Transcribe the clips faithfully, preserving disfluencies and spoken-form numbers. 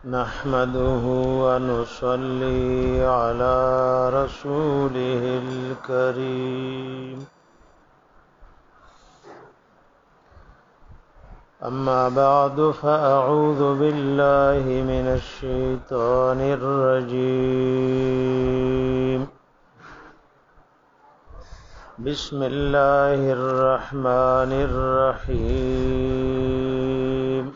نحمده ونصلي على رسوله الكريم أما بعد فأعوذ بالله من الشيطان الرجيم بسم الله الرحمن الرحيم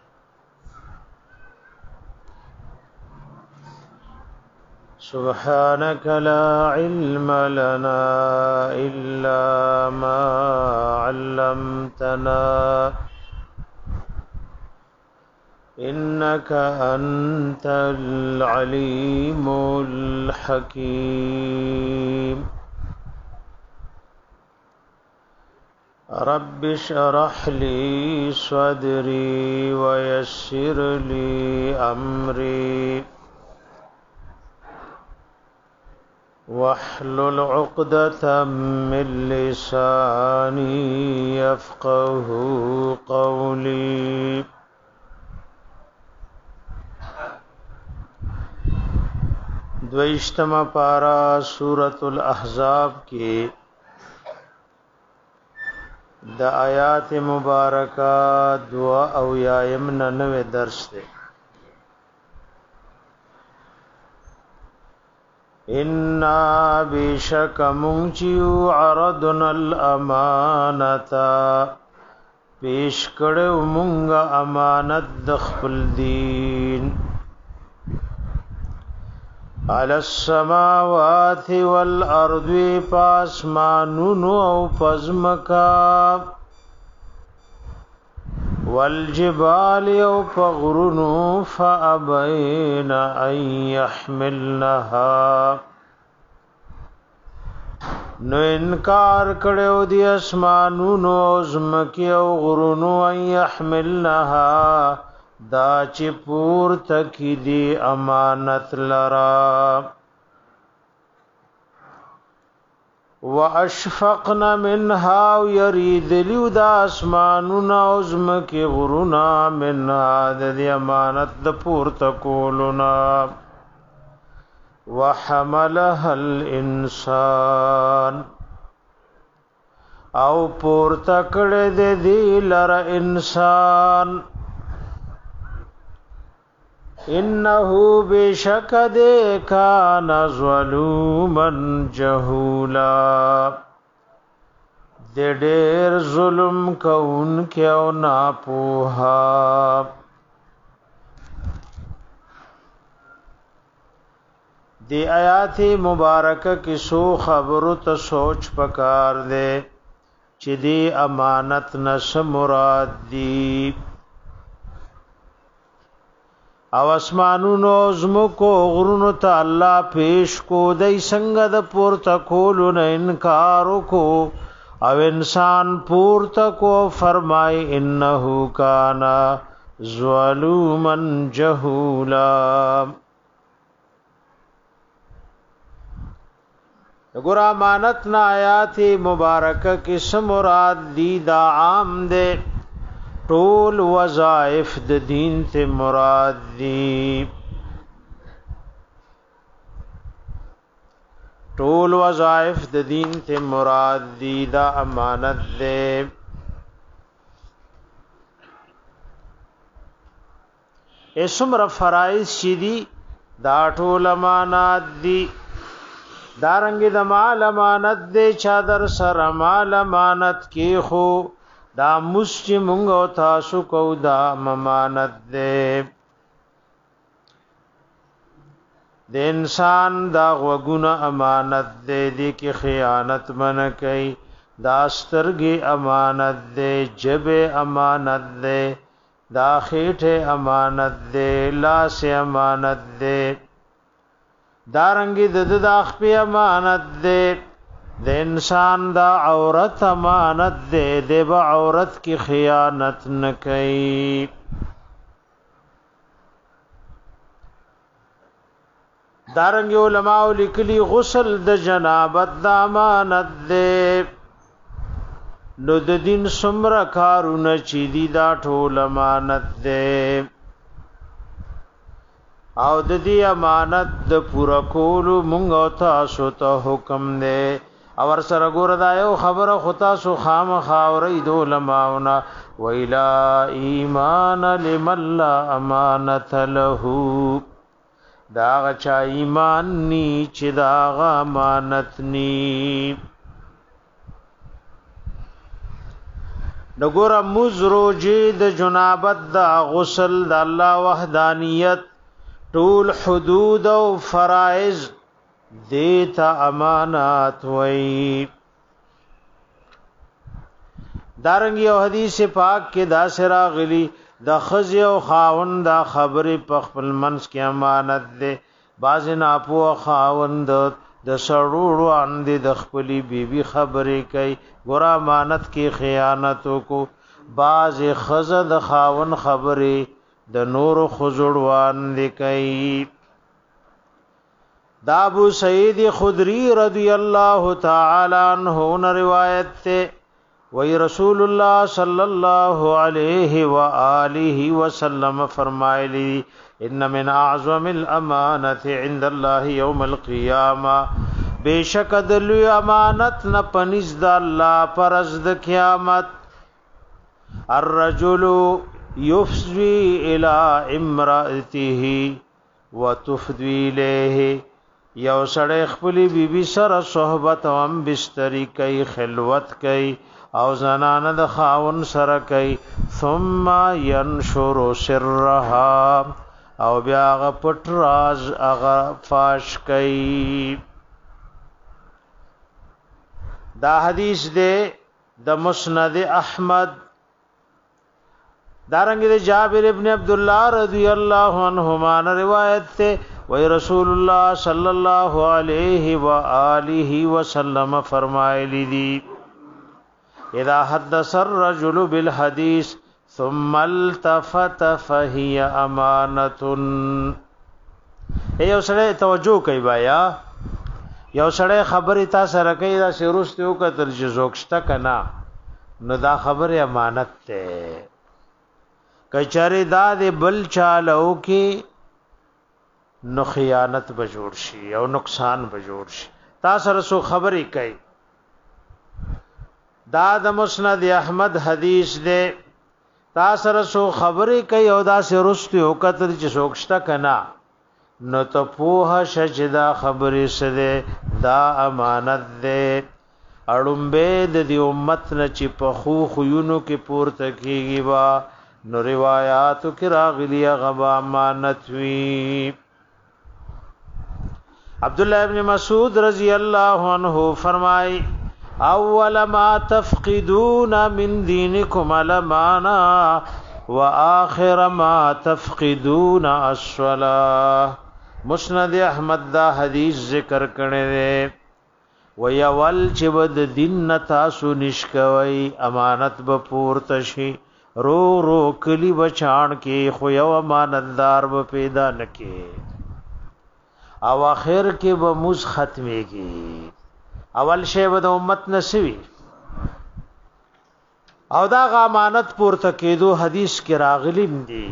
سبحانك لا علم لنا إلا ما علمتنا إنك أنت العليم الحكيم رب اشرح لي صدري ويسر لي أمري واحلل عقدة من لساني يفقه قولي دویشتم پارا سورة الاحزاب کی د آیات مبارکہ دعا او یایم ننوے درس دے انا بشک منچیو عرضنا الامانتا پیش کړو مونږه امانت د خپل دین على السماوات والارض پاسمانونو او پزمکا والجبال او پغرونو فابین ان يحملنها نو انکار کړو دی اسمانونو او زمکی او غرونو ان يحملنها دا چې پور تکي دی امانت لرا واشفقنا منها يريد لیو دا اسماننا عظم کی غرونا منها د امانت د پور تکولنا وحملها الانسان او پور تکړه د دی لرا انسان انه بشکد کان ظلوما جهولا د ډېر ظلم کون کېو نا پوها دی آیات مبارکه کې سو خبرو ته سوچ پکار دے چې دی امانت نش مراد دی او اسمانونو زمکو غرونو ته الله پیش کو دای څنګه د پورته کولو نه انکار کو او انسان پورته کو فرمای انه کانا ظلوما جهولا وګور امانت نا آیات مبارکه کې سم مراد دی دا عام دے ټول وظائف د دین ته مراد دي ټول وظائف د دین ته مراد دي دا امانت ده اسمر فرائض شدي دا ټول امانات دي دارنګ د مال امانت ده چا در سر مال امانت کې خو دا مسجد مونږ او تاسو کو دا امانت دے د انسان دا غوګونه امانت دے دې کې خیانت من کوي دا سترګې امانت دے جبه امانت دے دا خېټه امانت دے لاس امانت دے دارنګ د د خپل امانت دے د انسان دا عورت امانت دے دے با عورت کی خیانت نکئی دارنگی علماء لکلی غسل د جنابت دا امانت دے نو د دین سمرا کارونه چې دی دا ټول امانت ده او د دې امانت د پورا کولو مونږ او تاسو ته حکم دی او ور سره ګور دا یو خبره خطا سو خام خاورې د علماءنا ویلا ایمان لمن لا امانت له دا چا ایمان نی چې دا امانت نی نګور مزرو جید جنابت دا غسل د الله وحدانیت طول حدود او فرائض دیتا امانات وئی دارنګي او حدیث پاک کې دا سرا غلی د خزي او خاوند دا خبره په خپل منس کې امانت ده باز نه اپو خاوند د سړوړو اندې د خپلې بیبي خبرې کوي ګور امانت کې خیانت کو باز خزه د خاوند خبره د نور خزړوان دي کوي دا ابو سعید خدری رضی اللہ تعالی عنہ روایت تے وی رسول اللہ صلی اللہ علیہ وآلہ وسلم فرمائے ان من اعظم الامانت عند اللہ یوم القیامہ بے شک دلوی امانت نہ پنځ د الله پرز د قیامت الرجل یفضی الی امراته وتفضی الیه یو سړی خپلی بیبي سره صحبت او هم بستری کوي خلوت کوي او زنانه د خاون سره کوي ثم ينشر سرها او بیا غ پټ راز هغه فاش کوي دا حدیث دی د مسند احمد دارنګ د جابر ابن عبد الله رضی الله عنهما روایت ته وی رسول الله صلی الله علیه و آله وسلم فرمایلی دی اذا حدث الرجل بالحديث ثم التفت فهي امانه ایو سره توجه کوي بیا یو سره خبره تا سره کوي دا شروستو کتل چې زوښته کنا نو دا خبره امانت ده کچاره دا د بل چالو کې نو خیانت به جوړ شي او نقصان به جوړ شي تا سره سو خبرې کوي دا د مسند احمد حدیث ده تا سره سو خبرې کوي او دا سه رستو کتل چې زوښته کنا نو ته پوها شجدا خبرې سره دا امانت ده اړمبه د دې امت نه چې په خو خيونو کې پورته کیږي وا نو روایات کې راغلي غوا امانت وی عبد الله ابن مسعود رضی اللہ عنہ فرمائے اول ما تفقدون من دینکم الامانہ واخر ما تفقدون الصلاة مسند احمد دا حدیث ذکر کړي دي ويول چې ود دین تاسو نشکوي امانت به پورته شي رو رو کلی بچان کې خو یو امانتدار به پیدا نکي او اخر کې به موس ختميږي اول شی به د امت نسوي او دا غ امانت پورته کېدو حدیث کې راغلیم دي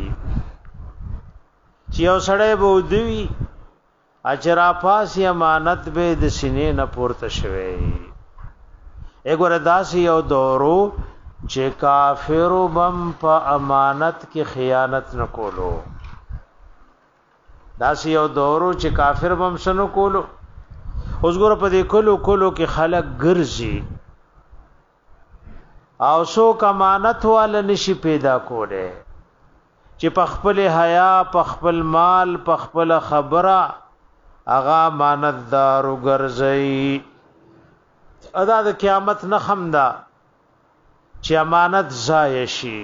چې یو سړی به ودوي اجرا پاس امانت به د سینې نه پورته شوی اګور داسي یو دورو چې کافر بم په امانت کې خیانت نکولو داسي یو دورو چې کافر بم شنو کولو اوس ګور په دې کولو کولو کې خلک ګرځي او سو امانت وال نشي پیدا کوله چې په خپل حیا په خپل مال په خپل خبره اغا امانتدار وګرځي ادا د قیامت نه خمدا چې امانت ضایع شي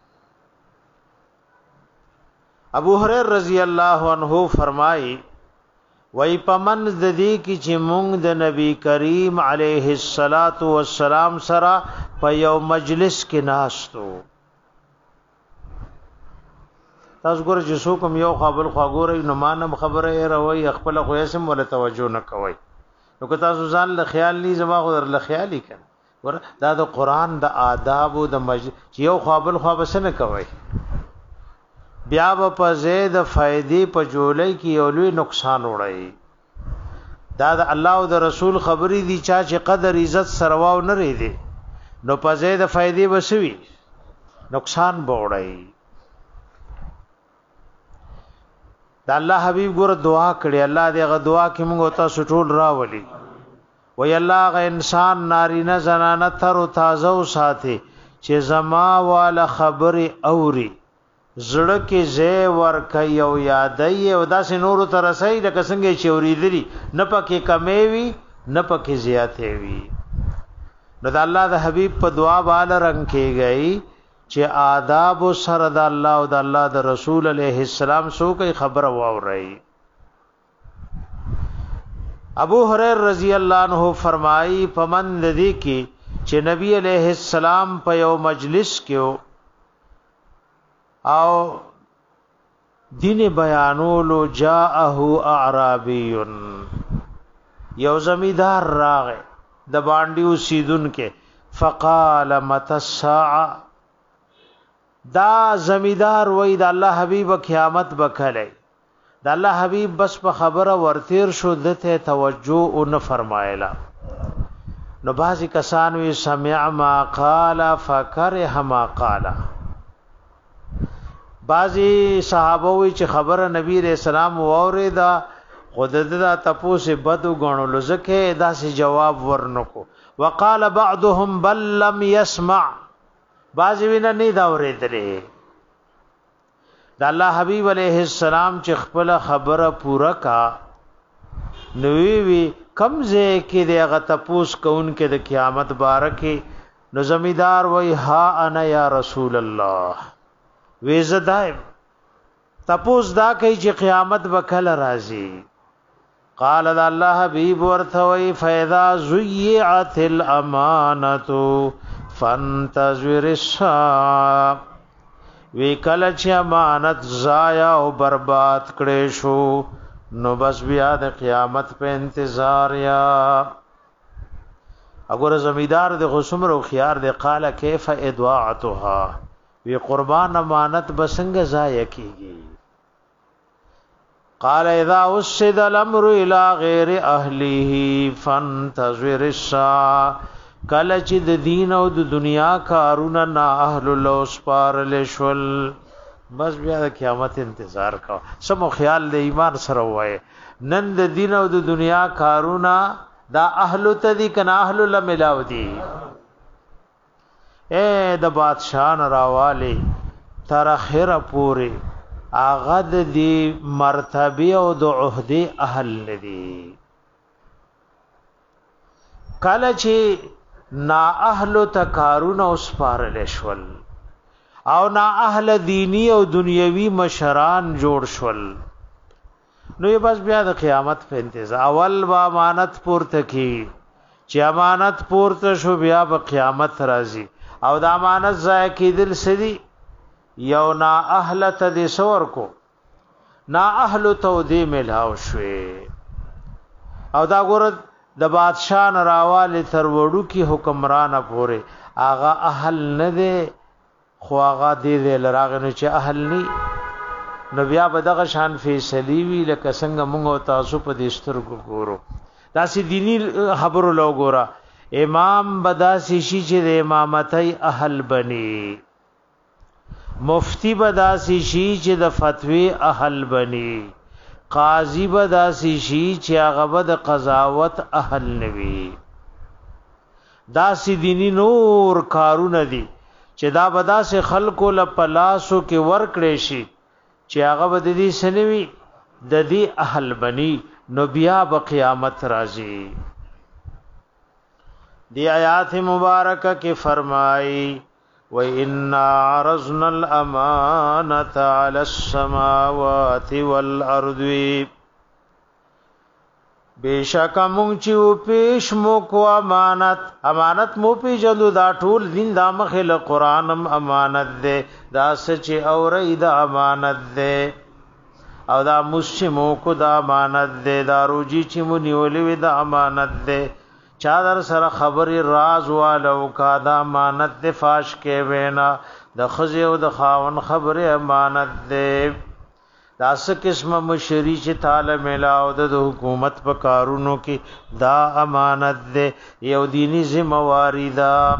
ابو هريره رضی الله عنه فرمایي وای پمن د دې کی چې مونږ د نبی کریم علیه الصلاۃ والسلام سره په یو مجلس کې ناستو تاسو ګور چې څوک یو قابل خواګورې نو مانم خبره روي خپل خو اسم ولا توجه نه کوي نو که تاسو ځان له خیال نه زما خو در له خیالي کړه ور دا د قران د آداب او د مجلس یو قابل خوا بس نه کوي بیا په زید فائدې په جولای کې یو لوی نقصان وړي دا د الله او د رسول خبرې دي چا چې قدر عزت سرواو نه ریدي نو په زید فائدې وسوي نقصان بوړي دا الله حبيب ګور دعا کړي الله دې غ دعا کې موږ تاسو ټول راولي وی الله غ انسان نارینه زنانه تر او تازه او ساتي چې زما والا خبري اوري زړه کې زې ور کوي او یادای او داسې نور تر رسي لکه څنګه چې اوریدلی نه پکې کمې وي نه پکې زیاتې وي نو د الله د حبيب په دعا باندې رنگ کې گئی چې آداب سره د الله او د الله د رسول عليه السلام سو کوي خبر واوري ابو هريره رضی الله عنه فرمایي پمند دي کې چې نبی عليه السلام په یو مجلس کې او دین بیانولو جاءه اعرابی یو زمیدار راغه د باندې اوسیدون کې فقال متى الساعه دا زمیدار وای د الله حبیب قیامت بکله د الله حبیب بس په خبره ورتیر شو دته توجه او نه فرمایلا نو بازي کسان وی سمع ما قال فكره ما قال بازي صحابه وی چې خبره نبی رسول الله ووریدا خود دا تپوس بدو غنلو زکه داسې جواب ورنکو وقال بعضهم بل لم يسمع بازي وینا نه دا اوریدلې د الله حبيب عليه السلام چې خپل خبره پورا کا نوې وی کمزه کې دغه تپوس کون کې د قیامت بارکه نو زمیدار وای ها انا یا رسول الله وی زدایم تپوس دا کوي چې قیامت وکړه راځي قال الله حبيب ورثوي فاذا زيعت الامانه فانتظر الساعه وی کله چې امانت ضایع او برباد کړي شو نو بس بیا د قیامت په انتظار یا اگر زمیدار د غسمر او خيار د قال کیف ادعاءتها وی قربان امانت بسنګ ضایع کیږي قال اذا وسد الامر الى غیر اهله فانتظر الساعه کله چې د دین او د دنیا کارونه نا اهل لوس پار لشل بس بیا د قیامت انتظار کا سمو خیال د ایمان سره وای نن د دین او د دنیا کارونه دا اهل تدی کنا اهل لملاو دی اے د بادشاہ راواله تر اخره پوره اغه د دی مرتبه او د عہده اهل ندی کله چې نا اهل تکارون او سپارل شول او نا اهل دینی او دنیوي مشران جوړ شول نو یې بس بیا د قیامت په انتظار اول با امانت پورته کی چې امانت پورته شو بیا په قیامت راځي او د امانت ځای کېدل سدي یو نا اهل ته د سور کو نا اهل ته دې ملاو شوي او دا ګور د بادشاہ نراواله تر وړو کی حکمران پوره آغا اهل نه دي خو آغا دې لراغنه چې اهل ني نو بیا بدغه شان فیصلی وی لکه څنګه موږ تاسو په دې سترګو ګورو داسې دینی خبرو لو ګورا امام بداسي شي چې د امامتای اهل بني مفتی بداسي شي چې د فتوی اهل بني قاضی بداسي شي چې هغه د قضاوت اهل نوي داسې دینی نور کارونه دي چې دا بداسه خلکو له پلاسو کې ورکړې شي چې هغه د دې سنوي د دې اهل بني نو بیا په قیامت راځي دی آیات مبارکه کې فرمایي و ان عرضنا الامانه على السماوات والارض بیشک مونږ چې پیش مو کو امانت امانت مو پی جلو دا ټول دین دا مخه قرآنم امانت ده دا سچ اورې دا امانت ده او دا مسمو کو دا امانت ده دا روجي چې مو نیولې دا امانت ده چا در سره خبر راز والو کا دا امانت د فاش کې وینا د خزه او د خاون خبر امانت ده داس قسم مشری چې تعالی ملاو د حکومت په کارونو کې دا امانت ده یو دینی ذمہواری ده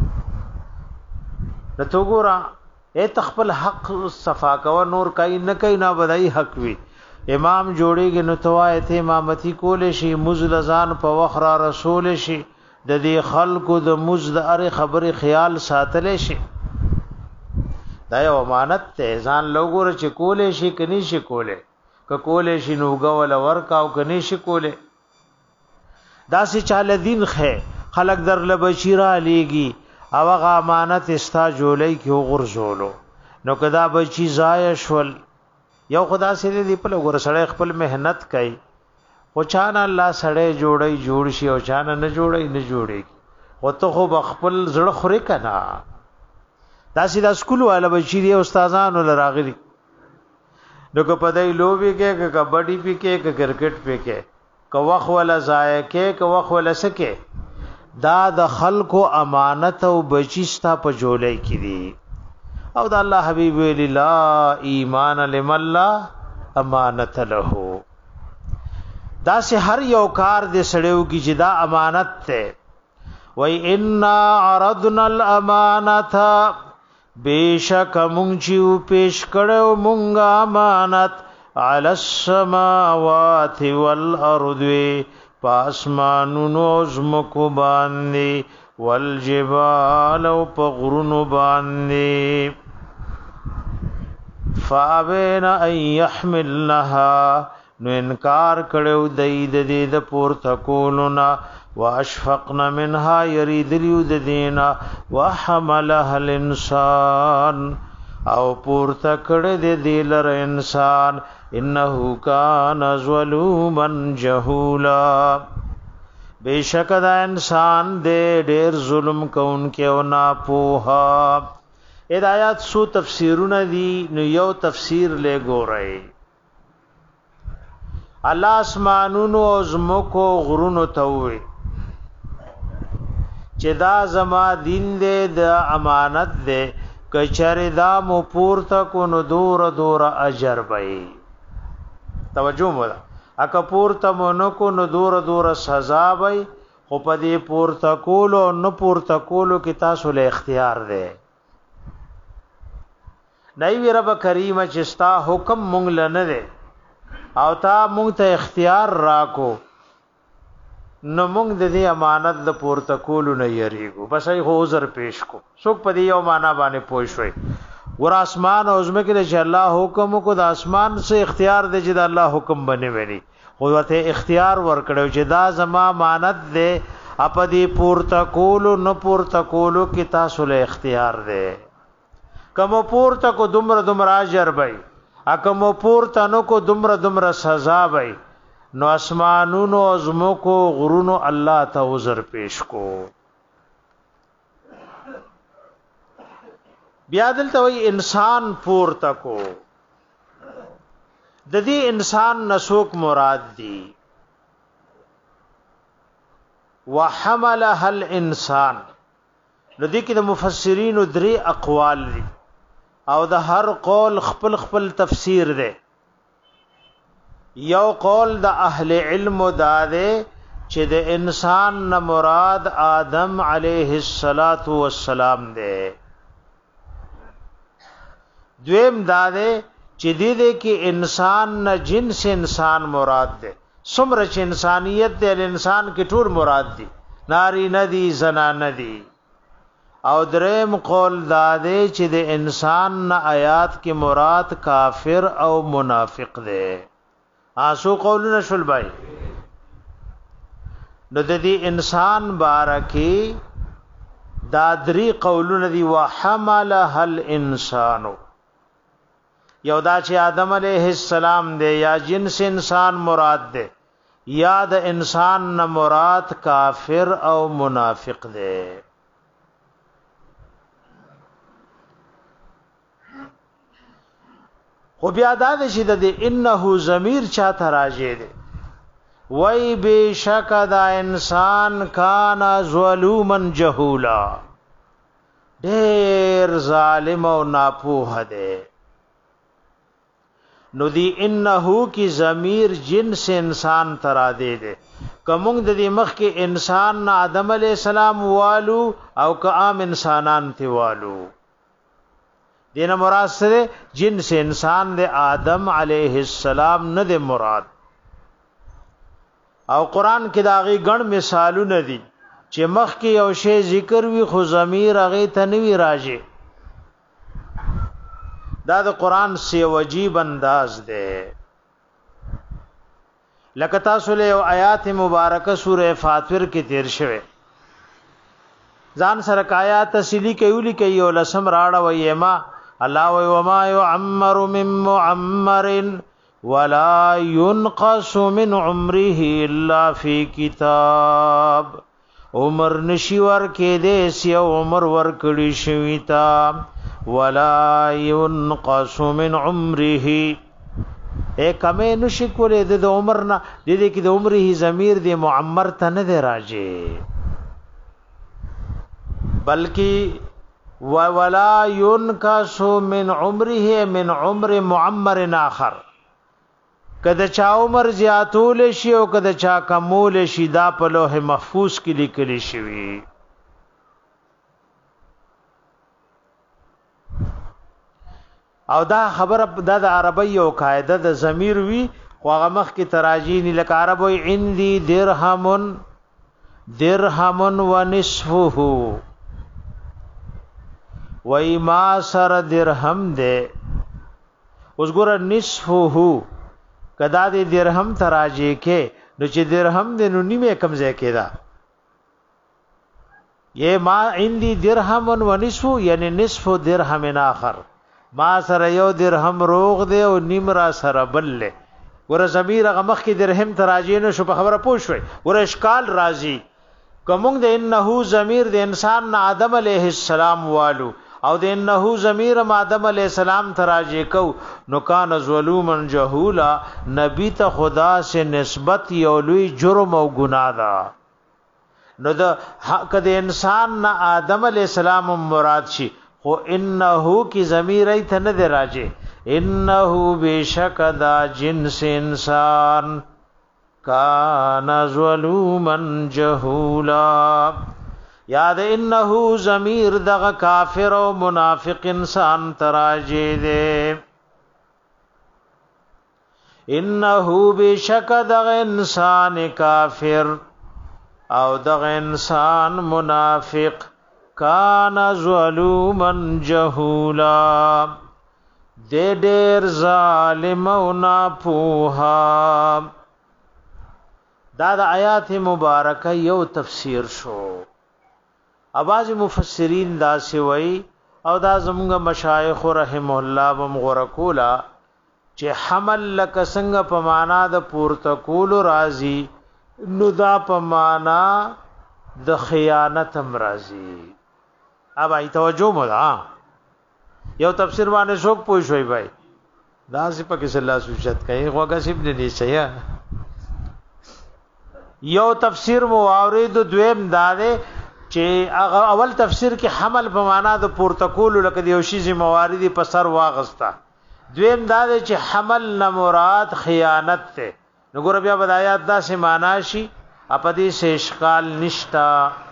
نتو ګورا اے تخپل حق صفا کو نور کای نه کای نه بدای حق وی امام جوړیږي نو توایت امامتی کول شي مزلزان په وخرا رسول شي د دې خلقو د مزد اره خبره خیال ساتل شي دا یو امانت ته ځان لوګور چې کولې شي کني شي کولې ک کولې شي نو غول ورکاو کني شي کولې دا سي چاله دین خې خلق در له بشیرا لېږي او هغه امانت استا جوړې کې غرزولو نو کدا بچی زای شول یو خدا سي دې په لګور سره خپل مهنت کوي او چانه الله سره جوړي جوړ شي او چانه نه جوړي نه جوړي او ته خو خپل زړه خوري کنا دا سیدا سکول والا بچی دی استادانو لراغلی نو که پدای لوبي کې که کبډي پی کې که کرکټ پی کې که وخت ولا ضایع کې که وخت ولا سکه دا د خلکو امانت او بچیستا په جولای کې دي او د الله حبیب ویلی لا ایمان لمن لا امانت له دا سه هر یو کار دې سړیو کې چې دا امانت ته وای ان عرضنا الامانه بیشک مونږ چې پیش کړو مونږه امانت علی السماوات والارض پاسمانونو زمکو باندې والجبال او پغرونو باندې فابین ان يحملنها نو انکار کړو د دې د پورته کولونه واشفقنا منها يريدليو د دینا وحملها الانسان او پورته کړه د دلر انسان انه کان ظلوما جهولا بیشک دا انسان دې ډېر ظلم کوونکی او ناپوها ہدایت سو تفسیرونه دي نو یو تفسیر له ګورئ الله اسمانونو او زمکو غرونو توي چې دا زما دین دې د امانت دې کچره دا مو پورته کو نو دور دور اجر وي توجه مو اکه پورته مو نو کو نو دور دور سزا وي خو په دې پورته کولو نو پورته کولو کې تاسو له اختیار ده نئی وی رب کریم چې ستا حکم مونږ لنه ده او تا مونږ ته اختیار راکو نو مونږ د دې امانت د پورته کولو نه یریګو بس ای خو عذر پیش کو څوک په دې یو معنا باندې پوښوي ور اسمان او زمکه چې الله حکم کو د اسمان سے اختیار دی چې د الله حکم بنه ونی خو ورته اختیار ورکړو چې دا زما امانت دی اپ دې پورته کولو نه پورته کولو کې تاسو له اختیار دی کوم پورته کو دمر دمر اجر وای اکم پورته نو کو دمر دمر سزا وای نو اسمانونو ازمکو غرونو الله ته عذر پیش کو بیا دلته وی انسان پورته کو د دې انسان نسوک مراد دی وحملها الانسان نو دې کې د مفسرین درې اقوال دي او د هر قول خپل خپل تفسیر دی یو قول د اهل علم داده چې د انسان نه مراد آدم علیه الصلاۃ والسلام دی دویم داده چې دې دې کې انسان نه جنس انسان مراد دی څومره چې انسانیت د انسان کې ټول مراد دي ناری ندی زنا ندی او دریم قول داده چې د انسان نه آیات کې مراد کافر او منافق دی آسو قولونه شول بای نو د دې انسان بارکی دا دری قولونه دی وحملها الانسان یو دا چې آدم علیہ السلام دی یا جنس انسان مراد دی یا د انسان نه مراد کافر او منافق دی خو بیا دا چې د انه ضمیر چا ته راځي دی وای بشک دا انسان کان ظلومن جهولا ډیر ظالم او ناپوه دی نو دی انه کی ضمیر جنس انسان ترا دے دے کومنګ د دې مخ کې انسان نه آدم علی السلام والو او که عام انسانان تی والو دینه مراد سره جنس انسان د آدم علیه السلام نه د مراد او قران کې داغي ګڼ مثالونه دي چې مخ کې یو شی ذکر وی خو ضمیر هغه ته نوی راځي دا د قران سی وجیب انداز ده لکه تاسو له آیات مبارکه سوره فاطر کې تیر شوه ځان سره آیات تسلی کوي کوي او لسم راړه وایما الله و وما يعمر من معمر ولا ينقص من عمره الا في كتاب عمر نشي ور کې دې سی عمر ور کړی شوی تا ولا ينقص من عمره اے کمه نشي کولې د عمر نه د دې کې د عمره ضمیر د معمر ته نه دی راځي بلکې ولا ينقص من عمره من عمر معمر اخر کده چا عمر زیاتول شي او کده چا کمول شي دا په لوح محفوظ کې لیکل شوی او دا خبره د عربی او قاعده د ضمیر وی خو هغه مخ کې تراجین لک عربی عندي درهم درهم ونصفه وای ما سر درهم دے اوس ګور نصفه کدا دې درهم تراجی کې نو چې درهم دې نو نیمه کم ځای کې دا یہ ما عندي درهم ونصفه یعنی نصف درهم اخر ما سره یو درهم روغ دی او نیم را سره بل له ور زمیر هغه مخ کې درهم تراجی نه شو په خبره پوښوي ور اشکال راځي کومنګ د انه ضمیر د انسان نه آدم علیه السلام والو او د انه ضمیر آدم علیہ السلام تراجی کو نو کان ظلومن جهولا نبی ته خدا سے نسبت یو لوی جرم او گناہ دا نو د حق د انسان نه آدم علیہ السلام مراد شي خو انه کی ضمیر ایت نه دی راجی انه بشک دا جنس انسان کان ظلومن جهولا یاد انه ضمیر دغه کافر او منافق انسان تراجی دے انه بشک دغه انسان کافر او دغه انسان منافق کان ظلومن جهولا دے ډیر ظالم او ناپوها دا د آیات مبارکه یو تفسیر شو اباظ مفسرین دا سوئی او دا زمونږ مشایخ رحم الله بم غرقولا چې حمل لک څنګه په معنا د پورته کول راضی نو دا په معنا د خیانت هم راضی اب ای توجه مولا یو تفسیر باندې شوق پوي شوي بھائی دا سی په کې الله سوچت کوي غوګه سیب دې سیا یو تفسیر مو اورید دویم داده چې هغه اول تفسیر کې حمل په معنا د پورتکول لکه د یو شی ذمہواری په سر واغستا دویم دا چې حمل نه مراد خیانت ته نو ګور بیا بدایات دا سه معنا شي اپدی سے اشکال نشتا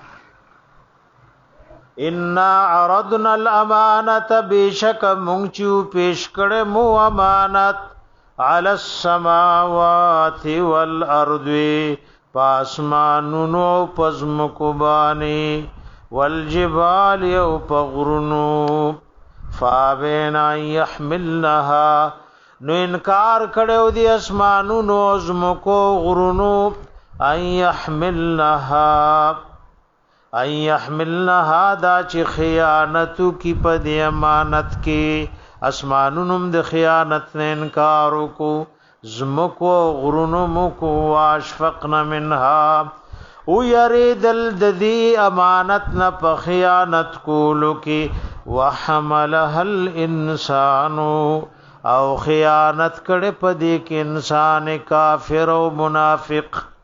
ان عرضنا الامانه بشک مونږ پیش کړه مو امانت علی السماوات والارض پاسمانونو پزمکو بانی والجبال یو پغرنو فابینا یحملنها نو انکار کړو دی اسمانونو زمکو غرنو ان یحملنها ان یحملنها دا چې خیانتو کی په امانت کې اسمانونو د خیانت نه انکار وکړو زمکو غرونو مکو واشفقنا منها او یریدل ددی امانت نه په خیانت کولو کې وحملها الانسان او خیانت کړه په دې کې انسان کافر او منافق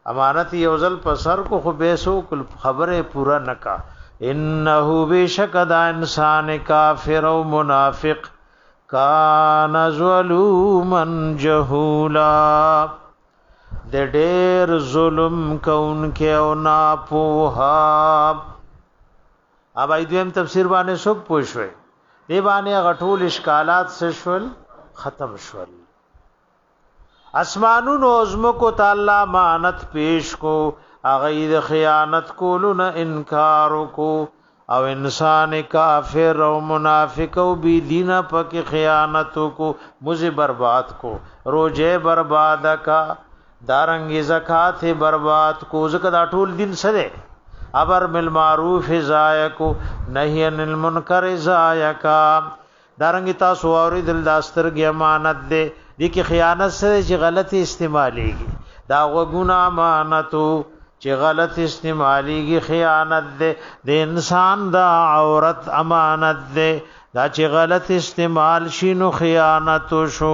امانت یوزل پسر کو خو بیسو کل خبره پورا نکا انه بشک دا انسان کافر او منافق کان ظلوما جهولا د ډېر ظلم کون کې او ناپوها. اب ایدویم تفسیر باندې سوک پوښوي دی باندې غټول اشکالات سشول ختم شول. اسمانونو ازمکو تعالی مانت پیش کو اغید خیانت کولو نه انکار کو او انسان کافر او منافق او بی دین پک خیانت کو مجھے برباد کو روزے برباد کا دارنګ زکات برباد کو زکات ټول دین سره امر بالمعروف زایکو نهی عن المنکر زایکا دارنګ تاسو اوري دل داسترګ امانت دے دي کې خیانت سره چې غلطي استعماليږي دا وګونه امانتو چې غلط استعماليږي خیانت دے د انسان دا عورت امانت دے دا چې غلط استعمال شینو خیانت شو.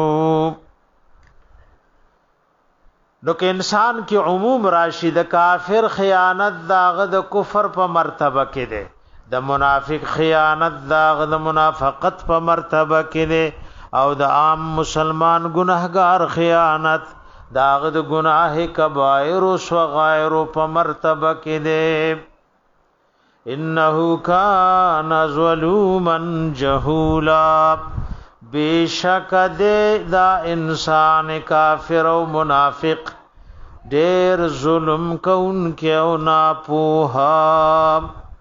نو که انسان کی عموم راشي د کافر خیانت داغه د کفر په مرتبه کې ده د منافق خیانت داغه د منافقت په مرتبه کې ده او د عام مسلمان گناهګار خیانت داغه د گناه کبائر او صغائر په مرتبه کې ده. انه کان ظلوما جهولا بیشک دے دا انسان کافر او منافق دیر ظلم کون کے او ناپوہا.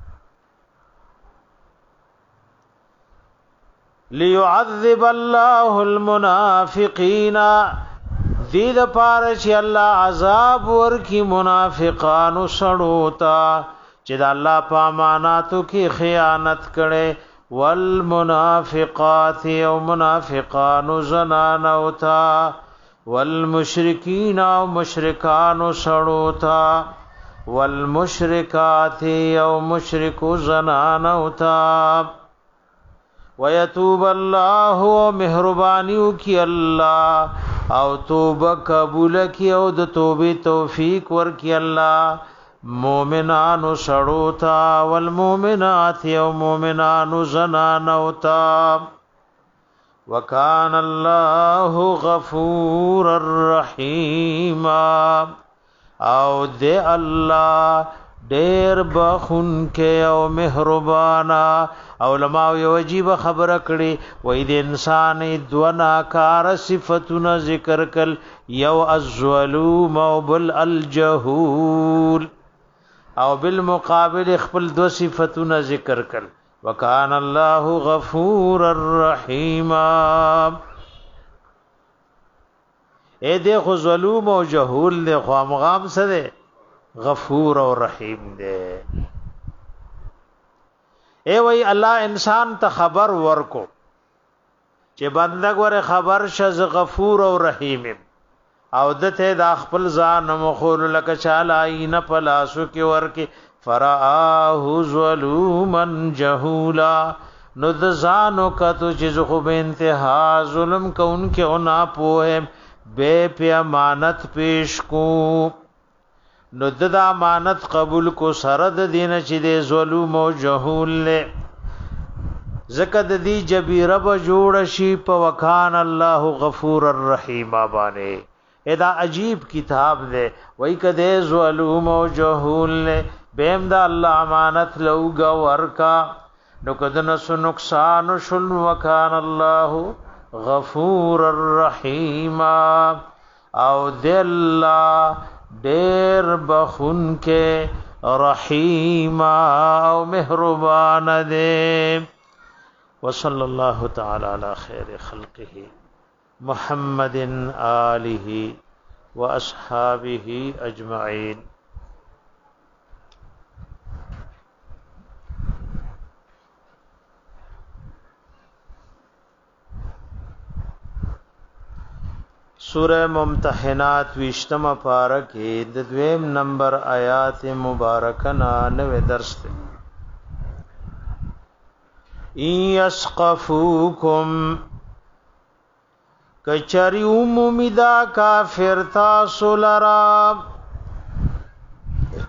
لیعذب اللہ المنافقین دید پارچ اللہ عذاب ورکی منافقانو سڑوتا چید اللہ پاماناتو کی خیانت کرے والمنافقات او منافقان زنانوتا والمشرکین او مشرکان سڑوتا والمشرکات او مشرک زنانوتا ويتوب الله مهربانیو کی اللہ او توبه قبول کی او د توبې توفیق ور کی اللہ مومنان سڑوتا والمومنات او مومنان زنانوتا وکان اللہ غفور الرحیم او دے اللہ دیر بخون کے او مہربانا. علماء یو عجیب خبر کړي وای د انسان دو ناکار صفاتونه ذکر کل یو الظلوم او بل الجهول او بالمقابل خپل دو صفاتونه ذکر کړ وکان الله غفور الرحیم. اے دے خو ظلوم او جهول دے خو امغام سره غفور او رحیم دے. اے وای الله انسان ته خبر ورکو چې بنده ګوره خبر شز غفور او رحیم او دته د خپل ځان مخول لک چاله عین پلاسو کې ورکه فرآه ظلوما جهولا نو د ځانو کتو چې خو به انتها ظلم کون کې او نا پوهه بے پی امانت پیش کو نو د امانت قبول کو سره د دین چې د ظلم او جهول له زکد دی جبیره به جوړ شي په وکان الله غفور الرحیم باندې. ادا عجیب کتاب دی وای کده ظلم او جهول له بهم د الله امانت لوګه ورکا نو کده نس نقصان شل وکان الله غفور الرحیم او دل دیر بخون کے رحیم او مہربان دے. وصلی اللہ تعالی علی خیر خلقہ محمد آلہ و اصحابہ اجمعین. سورہ ممتحنات وشتم پارکه د دویم نمبر آیات مبارکنا نوے درس تے. این یسقفوکم کچری عمومی دا کافر تاسو لرا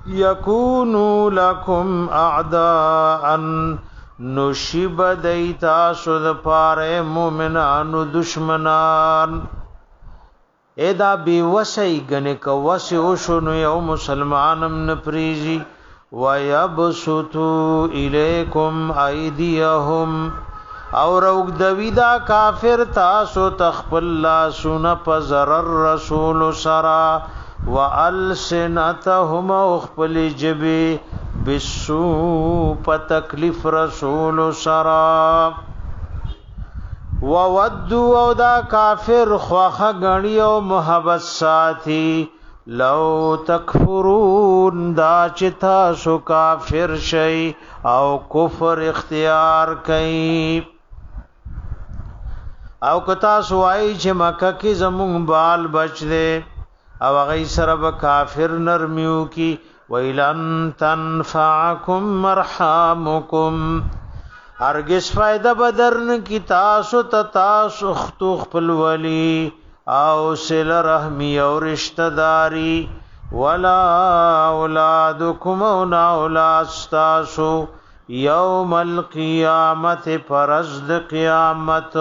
یکونو لکم اعداء نشب دیتا سود پاره مومنانو دشمنان ادا بی وسی گنه که وسی وشنو یو مسلمانم نپریزی ویبسطو الیکم ایدیهم او روگ دویدا کافر تاسو تخپل لاسون پزرر رسول سرا وَأَلْسِنَتَهُمْ اخپل جبی بسو پا تکلیف رسول سرا وَوَدُّ او دا کافر خواخ گنی او محبت ساتی لو تکفرون دا چتا سو کافر شئی او کفر اختیار کئی او کتا سوائی چه مکہ کی زمون بال بچ دے او غی سرب کافر نرمیو کی ویلن تنفعکم مرحامکم ارگس فائدہ بدرن کی تاسو تتاسو اختو خپل ولی او سل رحمی او رشتہ داری ولا اولادکم او نا اولاد ستاسو یوم القیامت پرزد قیامت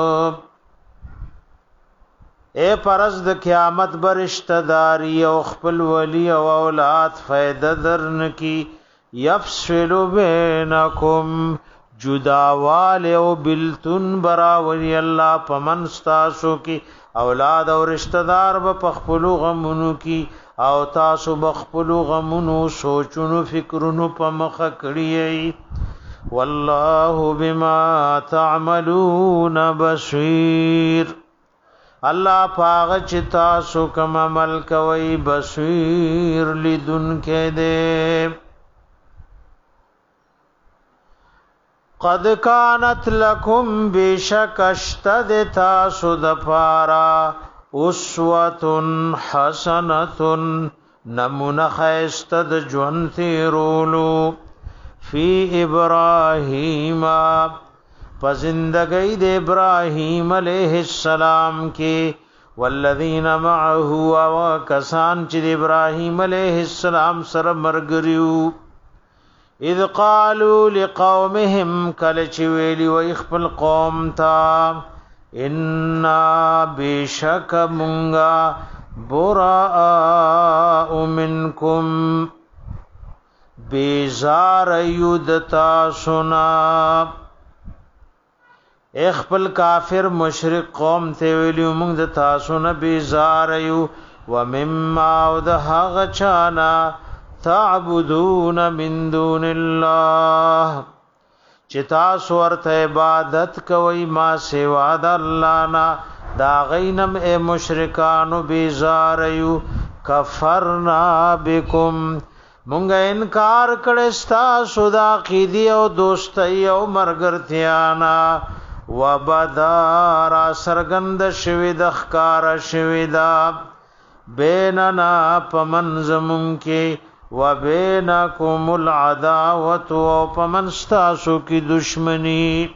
اے پرزد قیامت برشتہ داری او خپل ولی او اولاد فائدہ درن کی یفصل بینکم جداوال او بلتن براولی اللہ پمن ستاسو کی اولاد او رشتہ دار بپخپلو غمونو کی او تاسو بخپلو غمونو سوچونو فکرونو پمخ کڑیئی واللہ بما تعملون بصیر اللہ پاغچ تاسو کم عمل کوئی بصیر لدن کے دے قد کانت لکم بیشک اشتد تاسو دپارا اسوتن حسنتن نمون خیستد جون تیرولو فی ابراہیم پزندگی دے ابراہیم علیہ السلام کے والذین معہو و کسان چید ابراہیم علیہ السلام سر مرگریو اذ قالوا لقومهم کلچ ویلی و اخپل قوم تا انا بیشک منگا براء منکم بیزار یودتا سنا اخپل کافر مشرک قوم تے ویلی منگ دتا سنا بیزار یو ومما ودها غچانا تعبدون من دون اللہ چتا سورت عبادت کوئی ما سوا د اللہ نا دا غینم اے مشرکانو بیزاریو کفرنا بکم مونگا انکار کڑستا سودا قیدی او دوستی او مرگرتیانا وبدارا سرگند شوید اخکار شویدا بیننا پمنزمون کے وبینکم العداوت و پمنستاسو کی دشمنی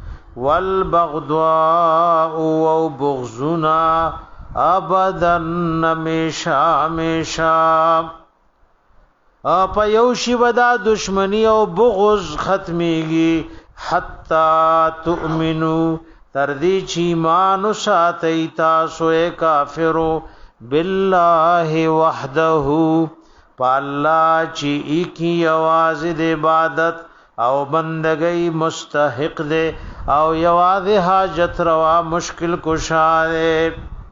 والبغضاء و بغضنا ابدا نمیشا میشا اپا یوشی بدا دشمنی و بغض ختمیگی حتی تؤمنو تردی چی مانو ساتی تاسو اے کافرو باللہ وحدہو پا اللہ چی ایکی یواز دے عبادت او بندگی مستحق دے او یواز حاجت روا مشکل کشا دے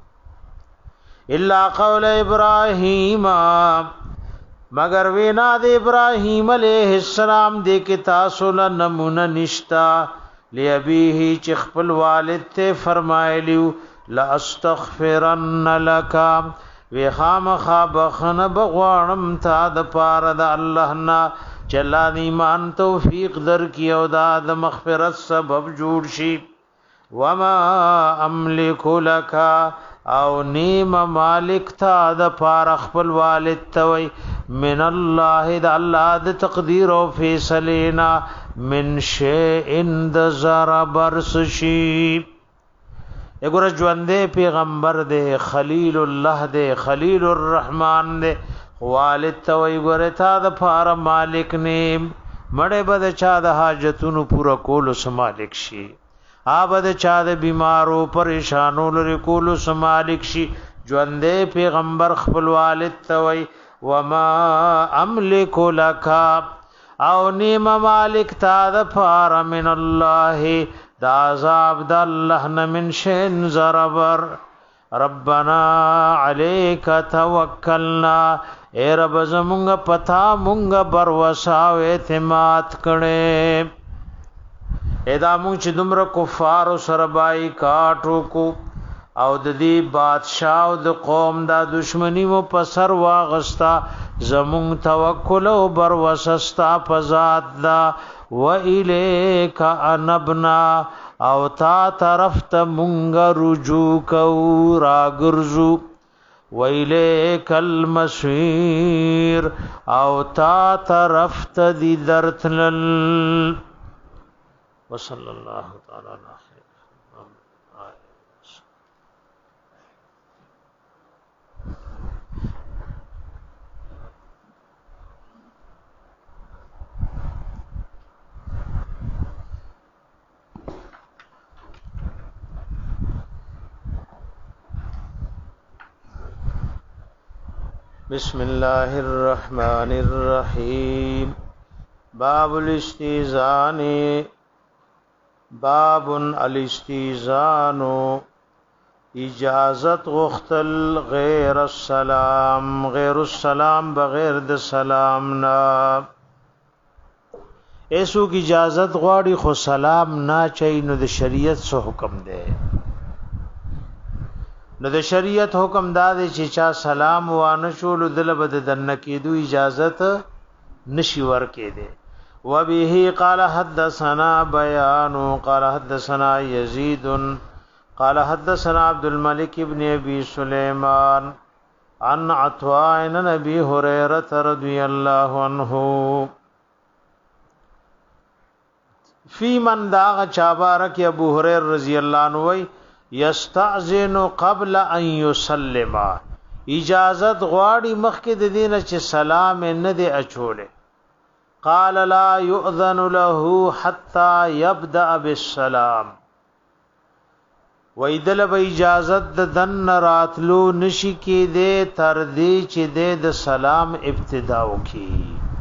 اللہ قول ابراہیم مگر وینا دے ابراہیم علیہ السلام دے کے تاسول نمون نشتا لی ابیہی چخپل والد تے فرمائے لیو لَأَسْتَغْفِرَنَّ لَكَ وی خام خواب خن بغوانم تا د پار د اللہ نا چلا ایمان توفیق در کی او دا د مغفرت سبب جوړ شي وما املک لک او نیم مالک تا د پار خپل والد توي من الله د الله د تقدیر او فیصلینا من شیء د زرا برس شي اګور ژوندې پیغمبر دے خلیل الله دے خلیل الرحمن دے والد ته وی ګوره تا د پاره مالک نیم مړې بد چا د حاجتونو پورا کولو سمالک شي آبد چا د بیمارو پریشانو لري کولو سمالک شي ژوندې پیغمبر خپل والد ته وی وما املک لک او نیم مالک تا د پاره من الله دا عذاب د الله نه من شین زربر ربنا علیک توکلنا اے رب زمونږ پتا مونږ بر وساو اعتماد کړي ادا مونږ چې دومره کفار سره بای کاټو کو او د دې بادشاہ او د قوم دا دشمنی مو په سر واغستا زمونږ توکل او بر وسستا پزاد دا و الیک انبنا او تا طرف ته مونږ رجوع کو راګرزو ویلیک المصیر او تا طرف ته دی درتلل وصلی الله تعالی علیه بسم الله الرحمن الرحیم باب الاستئذان باب الاستئذان اجازت غختل غیر السلام غیر السلام بغیر د سلام نا ایسو کی اجازت غواړي خو سلام نه چي نو د شریعت څخه حکم دی نو د شریعت حکم دا دی چې چا سلام وانه شول دل بد دنه کېدو اجازت نشي ورکې دی وبه قال حدثنا بيان قال حدثنا يزيد قال حدثنا عبد الملك ابن ابي سليمان عن عطاء عن ابي هريره رضي الله عنه في من داغ چابارک ابو هريره رضی الله عنه یستعذن قبل ان يسلم اجازت غواړي مخکې د دینه چې سلام نه دی اچوله قال لا يؤذن له حتى يبدا بالسلام ویدل به اجازت د دن راتلو نشي کې دې تر دې چې د سلام ابتدا وکي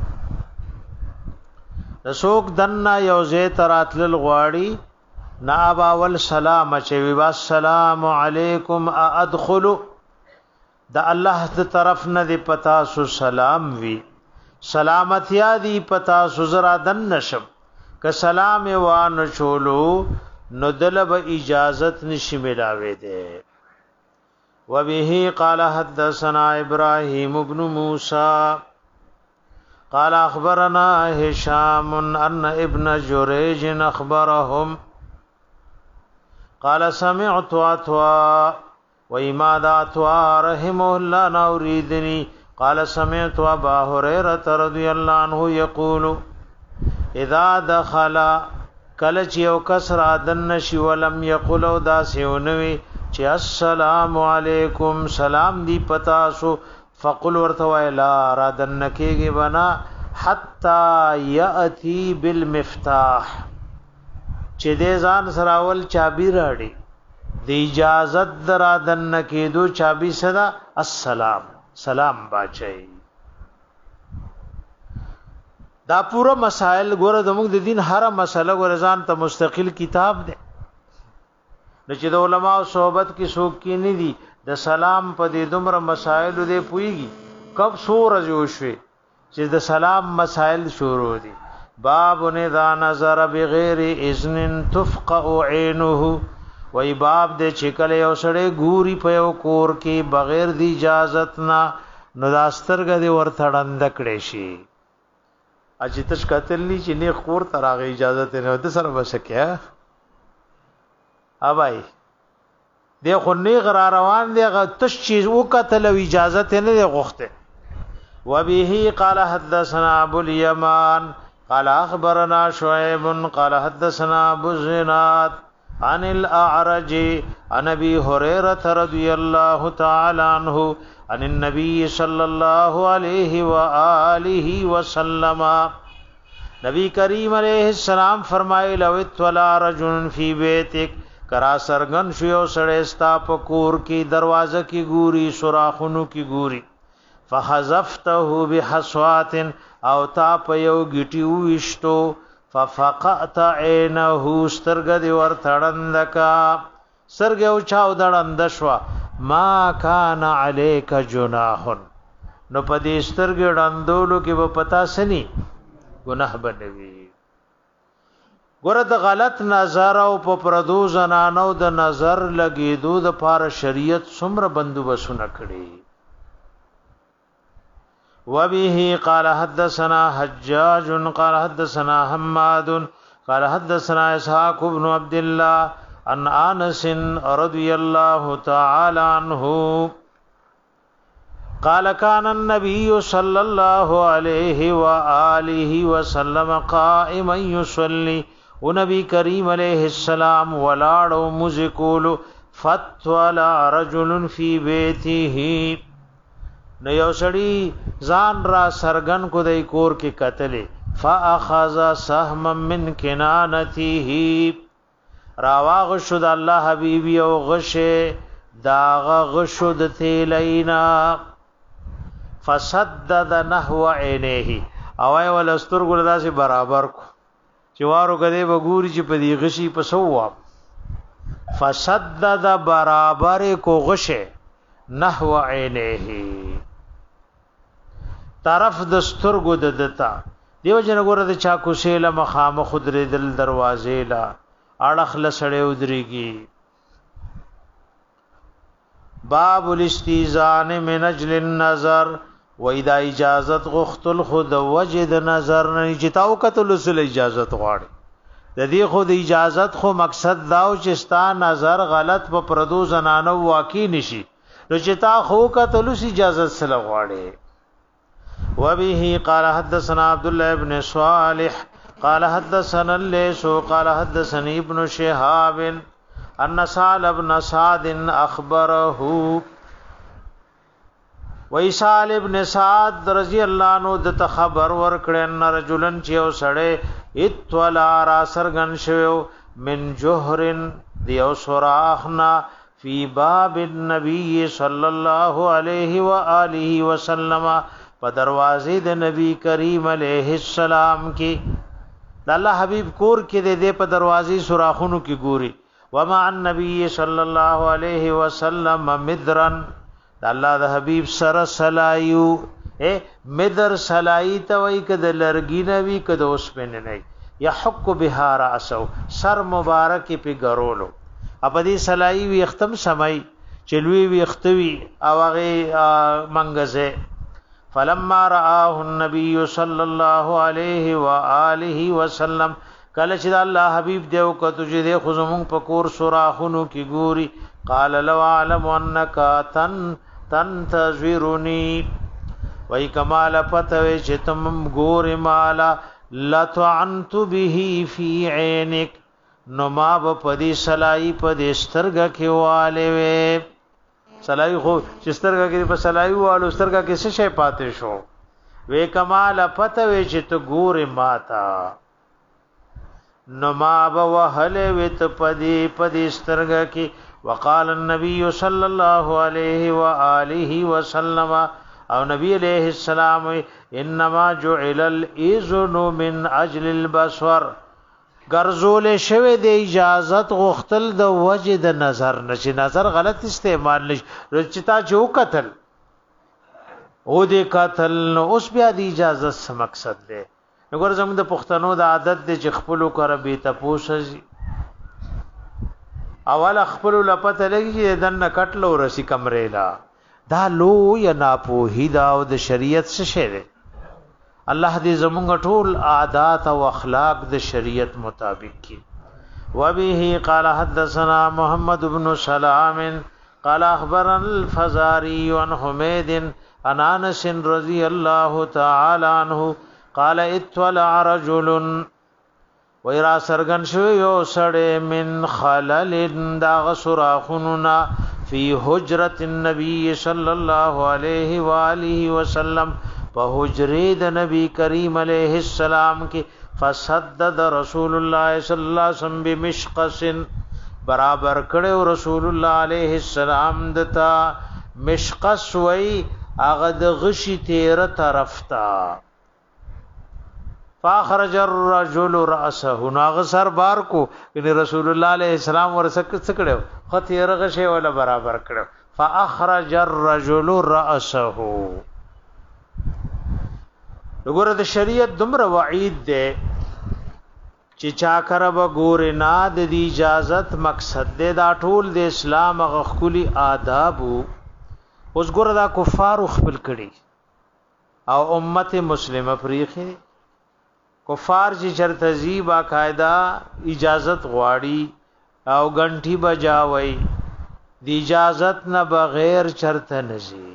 رسوک دن یوزه تراتل غواړي ناب اول سلام چوي والسلام علیکم ادخلوا د الله ته طرف نه دی پتا سو سلام وی سلامتیا دی پتا سو زرا دن نشم ک سلام وان چولو نو دلب اجازت نشي ملاوي دي وبه قال حدثنا ابراهيم ابن موسى قال اخبرنا هشام ان ابن جريج اخبرهم قال سمعت عطاء وإماد عطاء رحمه الله نوريدني قال سمعت أبا هريرة رضي الله عنه يقول اذا دخل کلچ یو کسر دنش ولم يقول داسونوي چې السلام علیکم سلام دی پتا سو فقل ورتوا لا را دنکیږي بنا حتا یاتی بالمفتاح چې دې ځان سراول چابي راړي د اجازت درا دن کېدو چابي صدا السلام سلام باچي دا پورا مسائل ګوره زموږ د دین هر مسله ګوره ځان ته مستقل کتاب دی نو چې د علما او صحبت کې څوک کې نه دي د سلام په دې دومره مسائل دې پويږي کب سور جوشوي چې د سلام مسائل شروع دي باب اذا نظر بغیر اذن تفقع عينه وای باب د چکل یو سړی ګوري په یو کور کې بغیر د اجازت نه نو داسترګه دی ورثړند کړي شي اجتش قتلنی چې نه خور تراغه اجازه نه د سره وسکه اوبای دی خو نه غرا روان دی غ تش چیز وکتل او اجازه نه دی غوخته وبه قال حدثنا ابو اليمان قال اخبرنا شعيب قال حدثنا ابو الزناد عن الاعرج عن ابي هريره رضي الله تعالى عنه عن النبي صلى الله عليه واله وسلم نبی کریم علیہ السلام فرمائے لو اتولا رجل فی بیتک کرا سرغن شیو سڑے ستا پکور کی دروازه کی ګوري سوراخونو کی ګوري فحذفته بحصوات او تا په یو گیټي وشتو ففقعت عینه سترګ دی ور تړندکا سرګ او چاو دړند شوا ما کان علیک جناح نو پدې سترګ ډندولو کې به پتا سني گناہ بنوي ګوره د غلط نظر او په پردو زنانو د نظر لګیدو د پار شریعت څومره بندوبسونه کړي وبه قال حدثنا حجاج قال حدثنا حماد قال حدثنا اسحاق بن عبد الله عن انس رضي الله تعالى عنه قال كان النبي صلى الله عليه واله وسلم قائما يصلي ونبي كريم عليه السلام ولاړو مزکول فتولا رجل في بيته نو یو سړی ځان را سرغن کو دای کور کې قتل فاخذ سهم من كنانته راواغ شد الله حبيبي او غشه داغ غشد تیلینا فسدد نحو عینه او ای ول استر ګل داسې برابر کو چوارو کده وګوري چې په دې غشي په سووا فسدد برابر کو غشه نحو عینه طرف د سترګو د دتا دیو جن ګور د چا کو سیله مخام خضر دل دروازې لا اړخ لسړې ودريږي باب الاستیزان من اجل النظر و اذا اجازت غختل خود وجد نظر نه چتاو کتل سل اجازت غواړي د دې خود اجازت خو مقصد داو چې ستا نظر غلط په پردو زنانو واقع نشي نو چتا خو کتل س اجازت سره غواړي وبه قال حدثنا عبد الله بن صالح قال حدثنا الليث قال حدثني ابن شهاب ان سال ابن سعد اخبره ویسال ابن سعد رضی الله عنه د خبر ورکړ ان رجلن چې وسړې اتولا را سرغن شو من جوهرن دیو سراخنا فی باب النبي صلی الله علیه و آله وسلم په دروازې د نبی کریم علیه السلام کې د الله حبیب کور کې د په دروازې سوراخونو کې ګوري ومع النبي صلی الله علیه وسلم مدرن د الله د حبیب سره سلایو اے مدر سلای ته وای کده لرګی نه وی کده اوس پنه نه یحق بها راسو سر مبارک په ګرولو اپ دې سلای وی ختم سمای چلوي وی ختوي او هغه منګزه فلما رآه النبي صلى الله عليه واله وسلم کله چې الله حبيب دیو کته چې د خزمون پکور سوراخونو کی ګوري قال لو علم انك تن تنتظرني وای کمال پتوي چې تم ګوري مالا لطعنت به في عينك نو ما په دې سلای په دې سترګه کې واله وې سلای خو چې سترګه کې په سلای والو سترګه کې څه شي پاتې شو وې کمال پتوي چې ته ګوري ماتا نو ما بوهله وت پدی پدی سترګه کې وقال النبي صلى الله عليه واله وسلم او نبی علیہ السلام انما جعل الاذن من اجل البصر ګرځول شوی د اجازت غختل د وجه د نظر نشي نظر غلط استعمال نشي رچتا جو قتل او د قتل نو اوس بیا د اجازت څه مقصد دی وګور زموږ د پښتنو د عادت د چخپلو کر به تپوسي اول خپل لپته لګي دنه کټلو رسی کمرې لا دا لو یا ناپوهی دا او د شریعت څه شه دی الله دې زمونږ ټول عادات او اخلاق د شریعت مطابق کی وبه قال حدثنا محمد بن سلام قال اخبرنا الفزاري عن حميد عن انس رضي الله تعالى عنه قال اطلع رجل ویرا سرغن شو یو سړی من خلل دا غسراخوننا فی حجرت النبی صلی الله علیه و آله وسلم په حجرې د نبی کریم علیه السلام کې فسدد رسول الله صلی الله علیه وسلم بمشقص برابر کړو رسول الله علیه السلام دتا مشقص وی هغه د غشي تیر طرف تا فاخرج الرجل راسه ناغ سر بار کو ان رسول الله علیه السلام ورسک څکړو خطیر غشه ولا برابر کړو فاخرج الرجل راسه وګوره د شریعت دومره وعید ده چې چا کرب ګور نه د اجازت مقصد ده دا ټول د اسلام غخلی آداب اوس ګوره دا کفار خپل کړي او امت مسلمه پریخي کفار چې چرته زی باقاعده اجازت غواړي او غنټي بجاوي د اجازت نه بغیر چرته نزي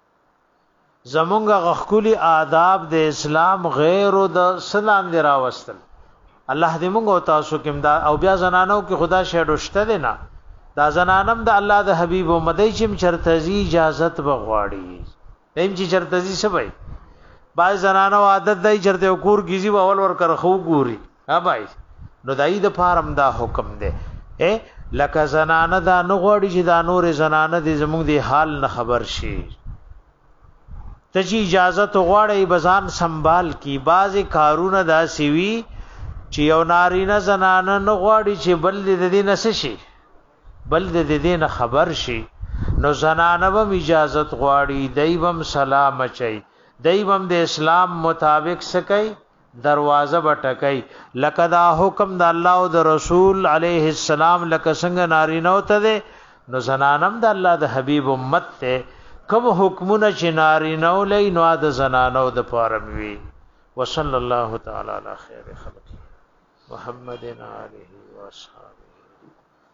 زمونږ غخکلی آداب د اسلام غیر او د سلام دی راوستل الله دې موږ او تاسو کې امداد او بیا زنانو کې خدا شهدوشته دی نه دا زنانم د الله د حبيب او مدای چې چرته زی اجازت بغواړي ایم چې چرته زی سبای بای زنانو عادت دای چرته کور گیزی اول ور کر خو ګوري ها بای نو دای د فارم دا حکم دی اے لکه زنانه دا نو غوړي چې دا نور زنانه دي زموږ دی حال نه خبر شي ته چې اجازه غواړي بزان سنبال کی بعضی کارونه دا سیوی چې یو نارینه زنانه نو غواړي چې بل دې دې نس شي بل دې دې نه خبر شي نو زنانه به اجازه غواړي دایبم سلام چي دیوم د اسلام مطابق سکی دروازه بټکای لکه دا حکم د الله او د رسول علیه السلام لکه څنګه نارینه ته ده نو زنانم د الله د حبیب امت ته کوم حکمونه چې نارینه لې نو د زنانو د پاره وی وصلی الله تعالی علی خیر خلق محمد علیه و اصحابہ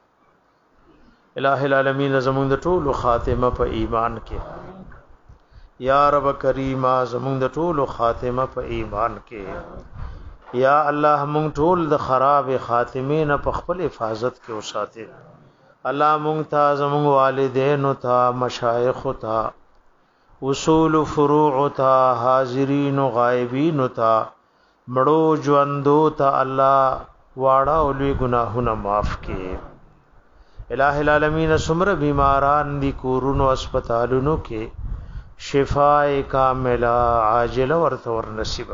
الہ العالمین زمون د ټول خاتمه په ایمان کې یا رب کریم زمون د ټول خاتمه په ایمان کې یا الله مونږ ټول د خراب خاتمه نه په خپل حفاظت کې وساته الله مونږ ته زمون والدین او ته مشایخ او ته اصول فروع ته حاضرین او غایبین او ته مړو ژوندو ته الله واړه او لوی ګناهونه معاف کړي الہ العالمین سمره بیماران دي کورونو هسپتالونو کې شفاء کامله عاجله ورته ور نصیب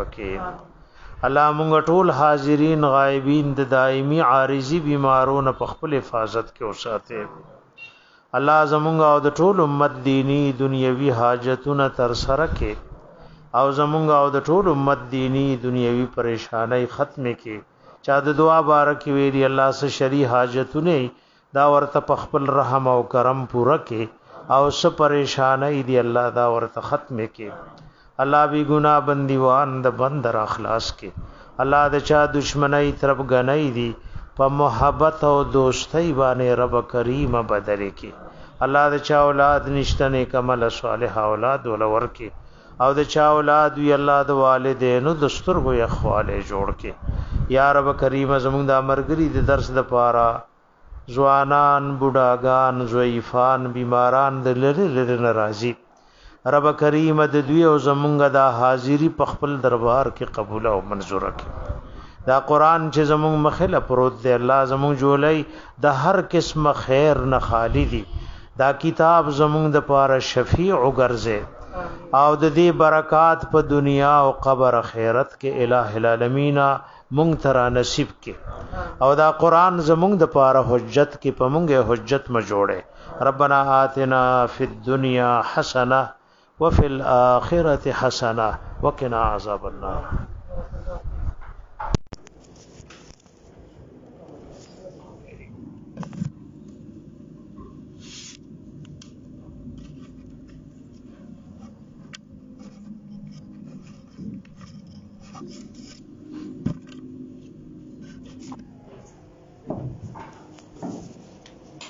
کړي الله مونږ ټول حاضرین غایبین د دایمي عارضی بیمارونو په خپل حفاظت کې اوساته الله زمونږ او د ټول امت دینی دنیوي حاجتونه تر سره کړي او زمونږ او د ټول امت دینی دنیوي پریشانای ختم کړي چا د دعا بارک ویری الله سره شری حاجتونه دا ورته په خپل رحم او کرم پوره کړي او س پریشانای دی الله دا ورته ختم کې الله بی ګنا بندیوان د بندر اخلاص کې الله د چا دشمنی طرف غنۍ دی په محبت او دوستۍ باندې رب کریم بدل کې الله د چا اولاد نشته کمل صالح اولاد ولور کې او د چا اولاد وی الله د والدینو دستور وي اخواله جوړ کې یا رب کریم زموږ د امرګری د درس د پاره زوانان بوډاګان ضعیفان بیماران د لری لری ناراضي رب کریم د دوی او زمونږه د حاضری په خپل دربار کې قبول او منزور کړي دا قران چې زمونږ مخله پروت دی الله زمونږ جوړی د هر قسم خیر نه خالی دی دا کتاب زمونږ د پاره شفیع وګرځي او د دې برکات په دنیا او قبر خیرت کې الٰه العالمین مونږ ترا نصیب کې او دا قران زمونږ د پاره حجت کې په مونږه حجت ما جوړه ربنا آتنا فی الدنیا حسنه وفي الاخره حسنه وقنا عذاب النار